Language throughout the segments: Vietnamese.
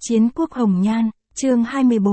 Chiến quốc hồng nhan, chương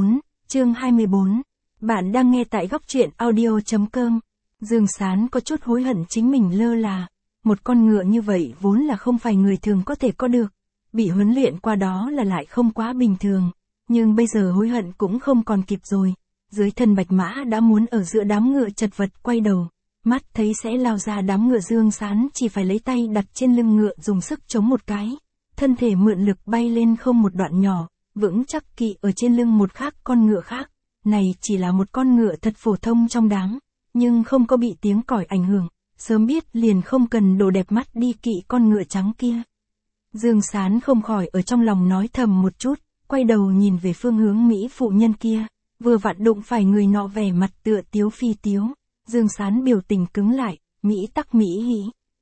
24. Bạn đang nghe tại góc truyện audio.com. Dương Sán có chút hối hận chính mình lơ là. Một con ngựa như vậy vốn là không phải người thường có thể có được. Bị huấn luyện qua đó là lại không quá bình thường. Nhưng bây giờ hối hận cũng không còn kịp rồi. Dưới thân bạch mã đã muốn ở giữa đám ngựa chật vật quay đầu. Mắt thấy sẽ lao ra đám ngựa, Dương Sán chỉ phải lấy tay đặt trên lưng ngựa dùng sức chống một cái. Thân thể mượn lực bay lên không một đoạn nhỏ, vững chắc kỵ ở trên lưng một con ngựa khác. Này chỉ là một con ngựa thật phổ thông trong đám, nhưng không có bị tiếng còi ảnh hưởng, sớm biết liền không cần đồ đẹp mắt đi kỵ con ngựa trắng kia. Dương Sán không khỏi ở trong lòng nói thầm một chút, quay đầu nhìn về phương hướng Mỹ phụ nhân kia, vừa vặn đụng phải người nọ vẻ mặt tựa tiếu phi tiếu. Dương Sán biểu tình cứng lại, Mỹ tắc Mỹ hỉ.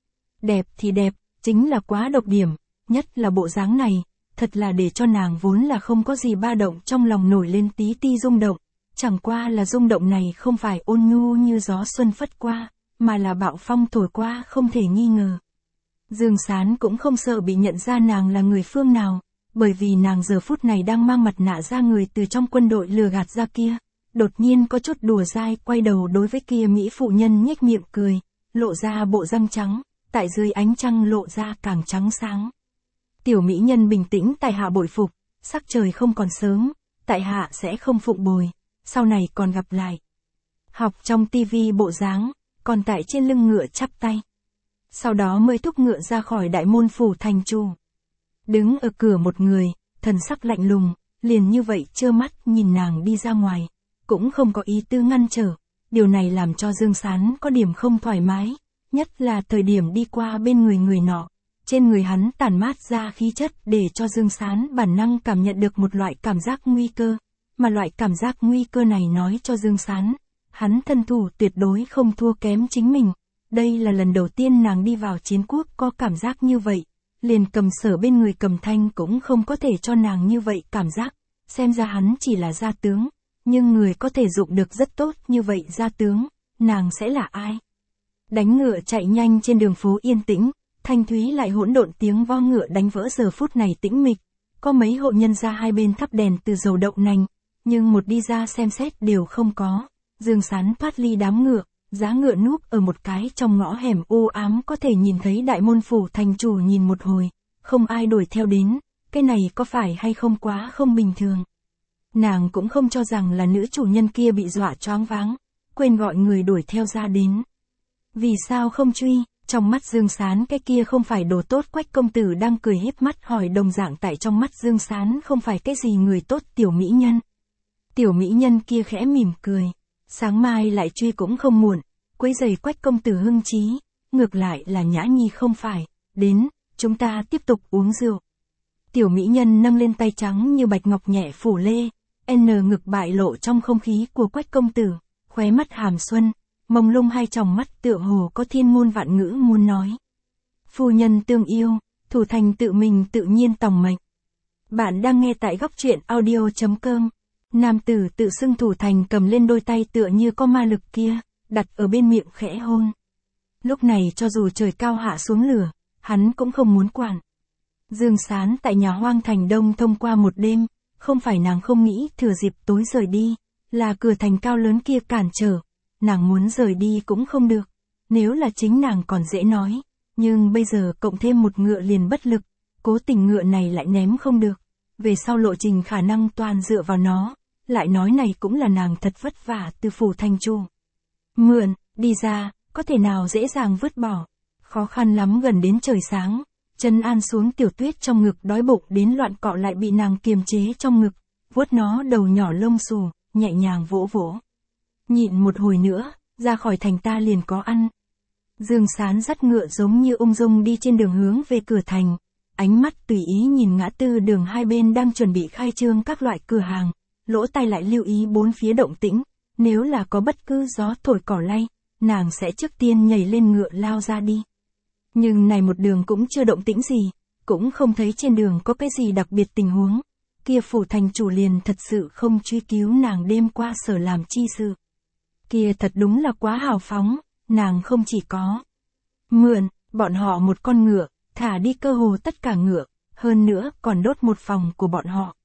Đẹp thì đẹp, chính là quá độc điểm. Nhất là bộ dáng này, thật là để cho nàng vốn là không có gì ba động trong lòng nổi lên tí ti rung động. Chẳng qua là rung động này không phải ôn nhu như gió xuân phất qua, mà là bạo phong thổi qua không thể nghi ngờ. Dương Sán cũng không sợ bị nhận ra nàng là người phương nào, bởi vì nàng giờ phút này đang mang mặt nạ da người từ trong quân đội lừa gạt ra kia. Đột nhiên có chút đùa dai quay đầu đối với kia Mỹ phụ nhân nhếch miệng cười, lộ ra bộ răng trắng, tại dưới ánh trăng lộ ra càng trắng sáng. Tiểu mỹ nhân bình tĩnh, tại hạ bội phục, sắc trời không còn sớm, tại hạ sẽ không phụng bồi, sau này còn gặp lại. Học trong tivi bộ dáng, còn tại trên lưng ngựa chắp tay. Sau đó mới thúc ngựa ra khỏi đại môn phủ thành chủ. Đứng ở cửa một người, thần sắc lạnh lùng, liền như vậy trơ mắt nhìn nàng đi ra ngoài, cũng không có ý tư ngăn trở. Điều này làm cho Dương Sán có điểm không thoải mái, nhất là thời điểm đi qua bên người nọ. Trên người hắn tản mát ra khí chất để cho Dương Sán bản năng cảm nhận được một loại cảm giác nguy cơ, mà loại cảm giác nguy cơ này nói cho Dương Sán, hắn thân thủ tuyệt đối không thua kém chính mình. Đây là lần đầu tiên nàng đi vào chiến quốc có cảm giác như vậy, liền Cầm Sở bên người Cầm Thanh cũng không có thể cho nàng như vậy cảm giác, xem ra hắn chỉ là gia tướng, nhưng người có thể dụng được rất tốt như vậy gia tướng, nàng sẽ là ai? Đánh ngựa chạy nhanh trên đường phố yên tĩnh. Thanh thúy lại hỗn độn tiếng vo ngựa đánh vỡ giờ phút này tĩnh mịch, có mấy hộ nhân gia hai bên thắp đèn từ dầu đậu nành, nhưng một đi ra xem xét đều không có. Dương Sán thoát ly đám ngựa, giá ngựa núp ở một cái trong ngõ hẻm u ám, có thể nhìn thấy đại môn phủ thành chủ, nhìn một hồi, không ai đuổi theo đến, cái này có phải hay không quá không bình thường. Nàng cũng không cho rằng là nữ chủ nhân kia bị dọa choáng váng, quên gọi người đuổi theo ra đến. Vì sao không truy? Trong mắt Dương Sán cái kia không phải đồ tốt. Quách công tử đang cười híp mắt hỏi, đồng dạng tại trong mắt Dương Sán không phải cái gì người tốt tiểu mỹ nhân. Tiểu mỹ nhân kia khẽ mỉm cười, sáng mai lại truy cũng không muộn, quấy rầy Quách công tử hưng trí, ngược lại là Nhã Nhi không phải, đến, chúng ta tiếp tục uống rượu. Tiểu mỹ nhân nâng lên tay trắng như bạch ngọc nhẹ phủ lê, ngực bại lộ trong không khí của Quách công tử, khóe mắt hàm xuân. Mông lung hai tròng mắt tựa hồ có thiên ngôn vạn ngữ muốn nói. Phu nhân tương yêu, thủ thành tự mình tự nhiên tòng mệnh. Bạn đang nghe tại góc truyện audio.com. Nam tử tự xưng thủ thành cầm lên đôi tay tựa như có ma lực kia, đặt ở bên miệng khẽ hôn. Lúc này cho dù trời cao hạ xuống lửa, hắn cũng không muốn quản. Dương Sán tại nhà hoang thành đông thông qua một đêm, không phải nàng không nghĩ thừa dịp tối rời đi, là cửa thành cao lớn kia cản trở. Nàng muốn rời đi cũng không được, nếu là chính nàng còn dễ nói, nhưng bây giờ cộng thêm một ngựa liền bất lực, cố tình ngựa này lại ném không được, về sau lộ trình khả năng toàn dựa vào nó, lại nói này cũng là nàng thật vất vả từ phủ thành chủ. Mượn, đi ra, có thể nào dễ dàng vứt bỏ, khó khăn lắm gần đến trời sáng, chân an xuống Tiểu Tuyết trong ngực đói bụng đến loạn cọ lại bị nàng kiềm chế trong ngực, vuốt nó đầu nhỏ lông xù, nhẹ nhàng vỗ vỗ. Nhịn một hồi nữa, ra khỏi thành ta liền có ăn. Dương Sán dắt ngựa giống như ung dung đi trên đường hướng về cửa thành, ánh mắt tùy ý nhìn ngã tư đường hai bên đang chuẩn bị khai trương các loại cửa hàng, lỗ tai lại lưu ý bốn phía động tĩnh, nếu là có bất cứ gió thổi cỏ lay, nàng sẽ trước tiên nhảy lên ngựa lao ra đi. Nhưng này một đường cũng chưa động tĩnh gì, cũng không thấy trên đường có cái gì đặc biệt tình huống, kia phủ thành chủ liền thật sự không truy cứu nàng đêm qua sở làm chi sự. Kia thật đúng là quá hào phóng, nàng không chỉ có mượn bọn họ một con ngựa, thả đi cơ hồ tất cả ngựa, hơn nữa còn đốt một phòng của bọn họ.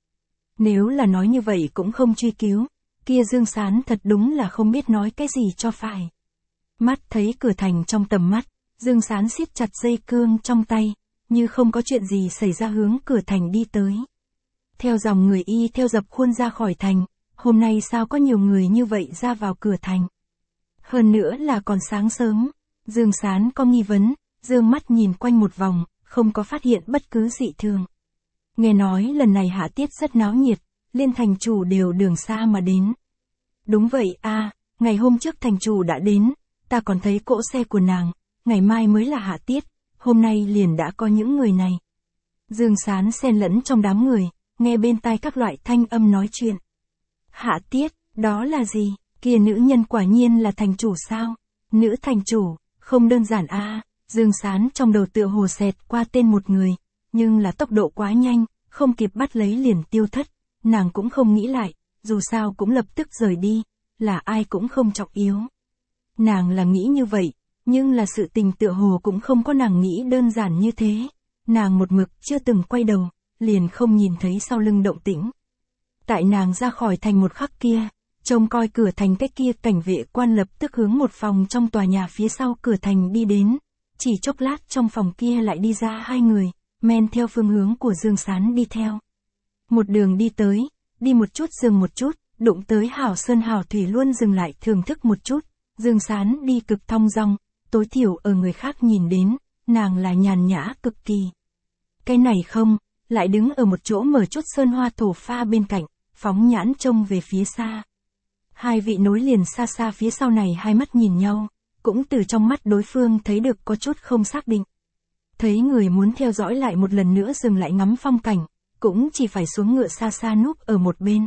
Nếu là nói như vậy cũng không truy cứu, kia Dương Sán thật đúng là không biết nói cái gì cho phải. Mắt thấy cửa thành trong tầm mắt, Dương Sán siết chặt dây cương trong tay, như không có chuyện gì xảy ra hướng cửa thành đi tới. Theo dòng người y theo dập khuôn ra khỏi thành, hôm nay sao có nhiều người như vậy ra vào cửa thành. Hơn nữa là còn sáng sớm, Dương Sán có nghi vấn, dương mắt nhìn quanh một vòng, không có phát hiện bất cứ dị thường. Nghe nói lần này hạ tiết rất náo nhiệt, liên thành chủ đều đường xa mà đến. Đúng vậy a, ngày hôm trước thành chủ đã đến, ta còn thấy cỗ xe của nàng, ngày mai mới là hạ tiết, hôm nay liền đã có những người này. Dương Sán xen lẫn trong đám người, nghe bên tai các loại thanh âm nói chuyện. Hạ tiết, đó là gì? Kia nữ nhân quả nhiên là thành chủ sao? Nữ thành chủ, không đơn giản a. Dương Sán trong đầu tựa hồ xẹt qua tên một người, nhưng là tốc độ quá nhanh, không kịp bắt lấy liền tiêu thất, nàng cũng không nghĩ lại, dù sao cũng lập tức rời đi, là ai cũng không trọng yếu. Nàng là nghĩ như vậy, nhưng là sự tình tựa hồ cũng không có nàng nghĩ đơn giản như thế. Nàng một mực chưa từng quay đầu, liền không nhìn thấy sau lưng động tĩnh. Tại nàng ra khỏi thành một khắc kia, trông coi cửa thành cách kia cảnh vệ quan lập tức hướng một phòng trong tòa nhà phía sau cửa thành đi đến. Chỉ chốc lát trong phòng kia lại đi ra hai người, men theo phương hướng của Dương Sán đi theo. Một đường đi tới, đi một chút dừng một chút, đụng tới hảo sơn hảo thủy luôn dừng lại thưởng thức một chút. Dương Sán đi cực thong dong, tối thiểu ở người khác nhìn đến, nàng là nhàn nhã cực kỳ. Cái này không, lại đứng ở một chỗ mở chút sơn hoa thổ pha bên cạnh, phóng nhãn trông về phía xa. Hai vị nối liền xa xa phía sau này hai mắt nhìn nhau, cũng từ trong mắt đối phương thấy được có chút không xác định. Thấy người muốn theo dõi lại một lần nữa dừng lại ngắm phong cảnh, cũng chỉ phải xuống ngựa xa xa núp ở một bên.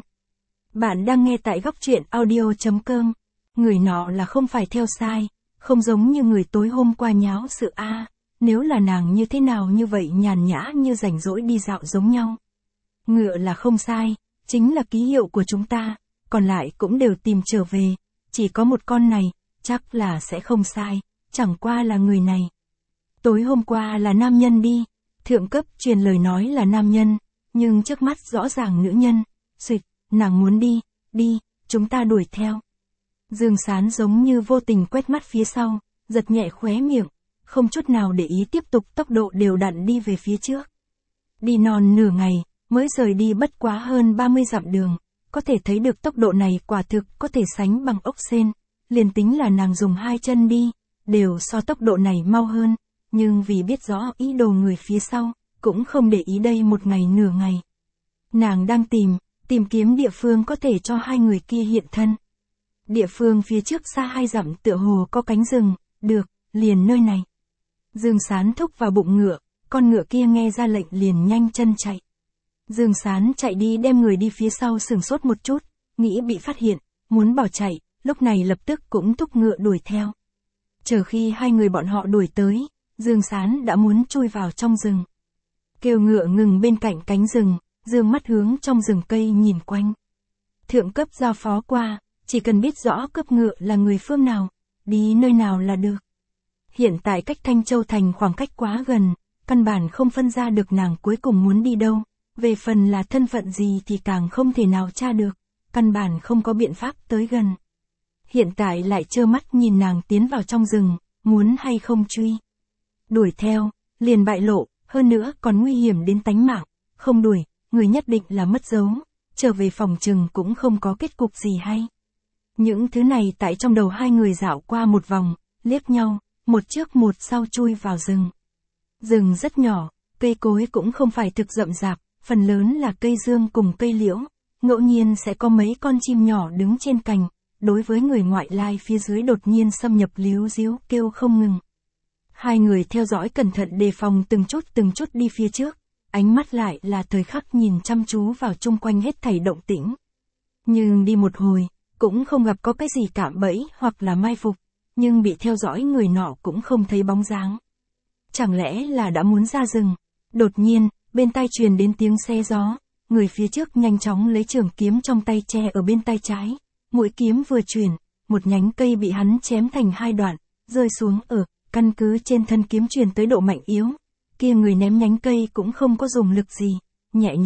Bạn đang nghe tại góc truyện audio.com. Người nọ là không phải theo sai, không giống như người tối hôm qua nháo sự a. Nếu là nàng như thế nào như vậy nhàn nhã như rảnh rỗi đi dạo giống nhau. Ngựa là không sai, chính là ký hiệu của chúng ta, còn lại cũng đều tìm trở về, chỉ có một con này, chắc là sẽ không sai, chẳng qua là người này. Tối hôm qua là nam nhân đi, thượng cấp truyền lời nói là nam nhân, nhưng trước mắt rõ ràng nữ nhân, xịt, nàng muốn đi, chúng ta đuổi theo. Dương Sán giống như vô tình quét mắt phía sau, giật nhẹ khóe miệng, không chút nào để ý tiếp tục tốc độ đều đặn đi về phía trước. Đi non nửa ngày, mới rời đi bất quá hơn 30 dặm đường, có thể thấy được tốc độ này quả thực có thể sánh bằng ốc sên, liền tính là nàng dùng hai chân đi, đều so tốc độ này mau hơn, nhưng vì biết rõ ý đồ người phía sau, cũng không để ý đây một ngày nửa ngày. Nàng đang tìm kiếm địa phương có thể cho hai người kia hiện thân. Địa phương phía trước xa 2 dặm tựa hồ có cánh rừng, được, liền nơi này. Dương Sán thúc vào bụng ngựa, con ngựa kia nghe ra lệnh liền nhanh chân chạy. Dương Sán chạy đi đem người đi phía sau sửng sốt một chút, nghĩ bị phát hiện, muốn bỏ chạy, lúc này lập tức cũng thúc ngựa đuổi theo. Chờ khi hai người bọn họ đuổi tới, Dương Sán đã muốn chui vào trong rừng. Kêu ngựa ngừng bên cạnh cánh rừng, dương mắt hướng trong rừng cây nhìn quanh. Thượng cấp giao phó qua, chỉ cần biết rõ cấp ngựa là người phương nào, đi nơi nào là được. Hiện tại cách Thanh Châu Thành khoảng cách quá gần, căn bản không phân ra được nàng cuối cùng muốn đi đâu, về phần là thân phận gì thì càng không thể nào tra được, căn bản không có biện pháp tới gần. Hiện tại lại trơ mắt nhìn nàng tiến vào trong rừng, muốn hay không truy. Đuổi theo, liền bại lộ, hơn nữa còn nguy hiểm đến tánh mạng, không đuổi, người nhất định là mất dấu, trở về phòng trừng cũng không có kết cục gì hay. Những thứ này tại trong đầu hai người dạo qua một vòng, liếc nhau, một trước một sau chui vào rừng. Rừng rất nhỏ, cây cối cũng không phải thực rậm rạp, phần lớn là cây dương cùng cây liễu, ngẫu nhiên sẽ có mấy con chim nhỏ đứng trên cành, đối với người ngoại lai phía dưới đột nhiên xâm nhập líu ríu kêu không ngừng. Hai người theo dõi cẩn thận đề phòng từng chút đi phía trước, ánh mắt lại là thời khắc nhìn chăm chú vào chung quanh hết thảy động tĩnh. Nhưng đi một hồi, cũng không gặp có cái gì cạm bẫy hoặc là mai phục, nhưng bị theo dõi người nọ cũng không thấy bóng dáng. Chẳng lẽ là đã muốn ra rừng? Đột nhiên, bên tai truyền đến tiếng xe gió, người phía trước nhanh chóng lấy trường kiếm trong tay che ở bên tay trái, mũi kiếm vừa chuyển, một nhánh cây bị hắn chém thành 2 đoạn, rơi xuống ở, căn cứ trên thân kiếm truyền tới độ mạnh yếu. Kia người ném nhánh cây cũng không có dùng lực gì, nhẹ nhõm,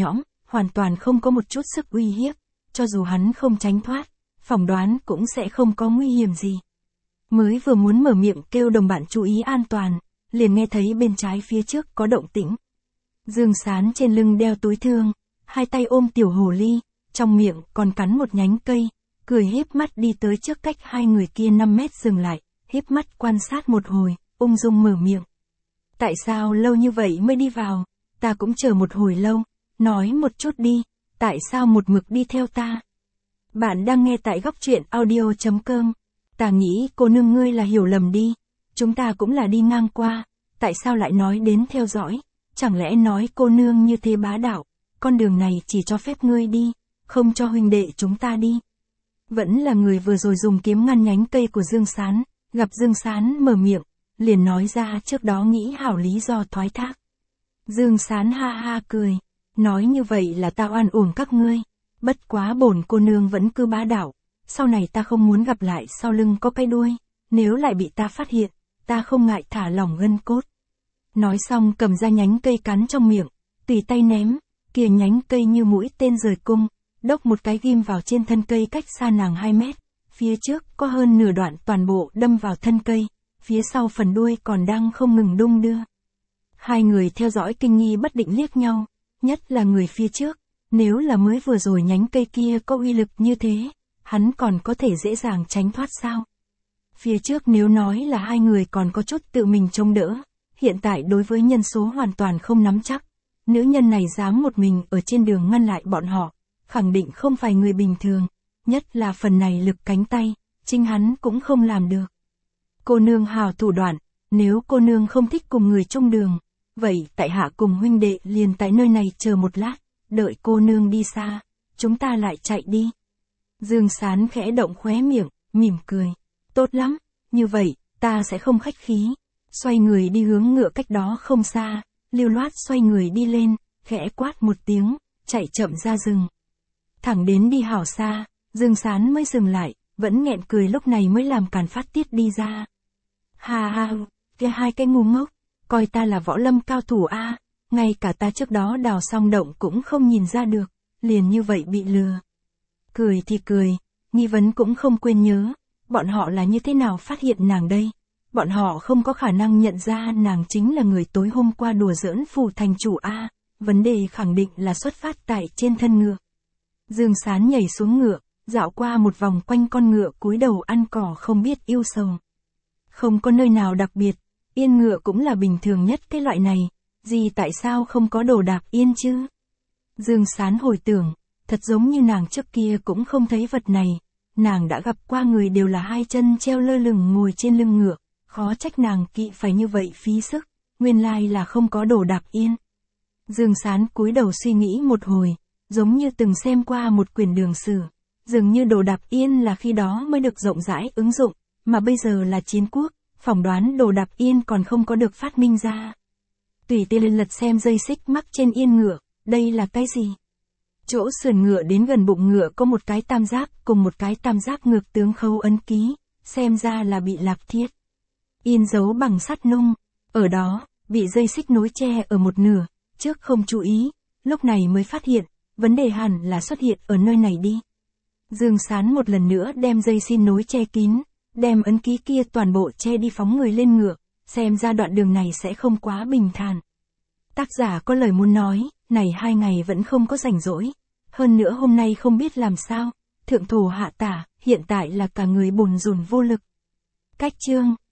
hoàn toàn không có một chút sức uy hiếp, cho dù hắn không tránh thoát, phỏng đoán cũng sẽ không có nguy hiểm gì. Mới vừa muốn mở miệng kêu đồng bạn chú ý an toàn, liền nghe thấy bên trái phía trước có động tĩnh. Dương Sán trên lưng đeo túi thương, hai tay ôm tiểu hồ ly, trong miệng còn cắn một nhánh cây, cười híp mắt đi tới trước cách hai người kia 5 mét dừng lại, híp mắt quan sát một hồi, ung dung mở miệng. Tại sao lâu như vậy mới đi vào, ta cũng chờ một hồi lâu, nói một chút đi, tại sao một mực đi theo ta? Bạn đang nghe tại góc truyện audio.com. Ta nghĩ cô nương ngươi là hiểu lầm đi, chúng ta cũng là đi ngang qua, tại sao lại nói đến theo dõi, chẳng lẽ nói cô nương như thế bá đạo, con đường này chỉ cho phép ngươi đi, không cho huynh đệ chúng ta đi. Vẫn là người vừa rồi dùng kiếm ngăn nhánh cây của Dương Sán, gặp Dương Sán mở miệng, liền nói ra trước đó nghĩ hảo lý do thoái thác. Dương Sán ha ha cười, nói như vậy là ta oan uổng các ngươi, bất quá bổn cô nương vẫn cứ bá đạo, sau này ta không muốn gặp lại sau lưng có cái đuôi, nếu lại bị ta phát hiện, ta không ngại thả lỏng gân cốt. Nói xong cầm ra nhánh cây cắn trong miệng, tùy tay ném, kia nhánh cây như mũi tên rời cung, đốc một cái ghim vào trên thân cây cách xa nàng 2 mét, phía trước có hơn nửa đoạn toàn bộ đâm vào thân cây, phía sau phần đuôi còn đang không ngừng đung đưa. Hai người theo dõi kinh nghi bất định liếc nhau, nhất là người phía trước, nếu là mới vừa rồi nhánh cây kia có uy lực như thế, hắn còn có thể dễ dàng tránh thoát sao? Phía trước nếu nói là hai người còn có chút tự mình chống đỡ, hiện tại đối với nhân số hoàn toàn không nắm chắc, nữ nhân này dám một mình ở trên đường ngăn lại bọn họ, khẳng định không phải người bình thường, nhất là phần này lực cánh tay, chính hắn cũng không làm được. Cô nương hào thủ đoạn, nếu cô nương không thích cùng người chung đường, vậy tại hạ cùng huynh đệ liền tại nơi này chờ một lát, đợi cô nương đi xa, chúng ta lại chạy đi. Dương Sán khẽ động khóe miệng, mỉm cười. Tốt lắm, như vậy, ta sẽ không khách khí. Xoay người đi hướng ngựa cách đó không xa, lưu loát xoay người đi lên, khẽ quát một tiếng, chạy chậm ra rừng. Thẳng đến đi hảo xa, Dương Sán mới dừng lại, vẫn nghẹn cười lúc này mới làm càn phát tiết đi ra. Ha ha, kia hai cái ngu ngốc, coi ta là võ lâm cao thủ a, ngay cả ta trước đó đào xong động cũng không nhìn ra được, liền như vậy bị lừa. Cười thì cười, nghi vấn cũng không quên nhớ, bọn họ là như thế nào phát hiện nàng đây? Bọn họ không có khả năng nhận ra nàng chính là người tối hôm qua đùa giỡn phủ thành chủ a, vấn đề khẳng định là xuất phát tại trên thân ngựa. Dương Sán nhảy xuống ngựa, dạo qua một vòng quanh con ngựa cúi đầu ăn cỏ không biết yêu sầu. Không có nơi nào đặc biệt, yên ngựa cũng là bình thường nhất cái loại này, gì tại sao không có đồ đạp yên chứ? Dương Sán hồi tưởng, thật giống như nàng trước kia cũng không thấy vật này, nàng đã gặp qua người đều là hai chân treo lơ lửng ngồi trên lưng ngựa, khó trách nàng kỵ phải như vậy phí sức, nguyên lai là không có đồ đạp yên. Dương Sán cúi đầu suy nghĩ một hồi, giống như từng xem qua một quyển đường sử, dường như đồ đạp yên là khi đó mới được rộng rãi ứng dụng, mà bây giờ là chiến quốc, phỏng đoán đồ đạp yên còn không có được phát minh ra. Tùy tiện lên lật xem dây xích mắc trên yên ngựa, đây là cái gì? Chỗ sườn ngựa đến gần bụng ngựa có một cái tam giác cùng một cái tam giác ngược tướng khâu ấn ký, xem ra là bị lạp thiết. Yên dấu bằng sắt nung, ở đó, bị dây xích nối che ở một nửa, trước không chú ý, lúc này mới phát hiện, vấn đề hẳn là xuất hiện ở nơi này đi. Dương Sán một lần nữa đem dây xin nối che kín, đem ấn ký kia toàn bộ che đi phóng người lên ngựa, xem ra đoạn đường này sẽ không quá bình thản. Tác giả có lời muốn nói, này 2 ngày vẫn không có rảnh rỗi, hơn nữa hôm nay không biết làm sao, thượng thủ hạ tả, hiện tại là cả người bồn rùn vô lực. Cách chương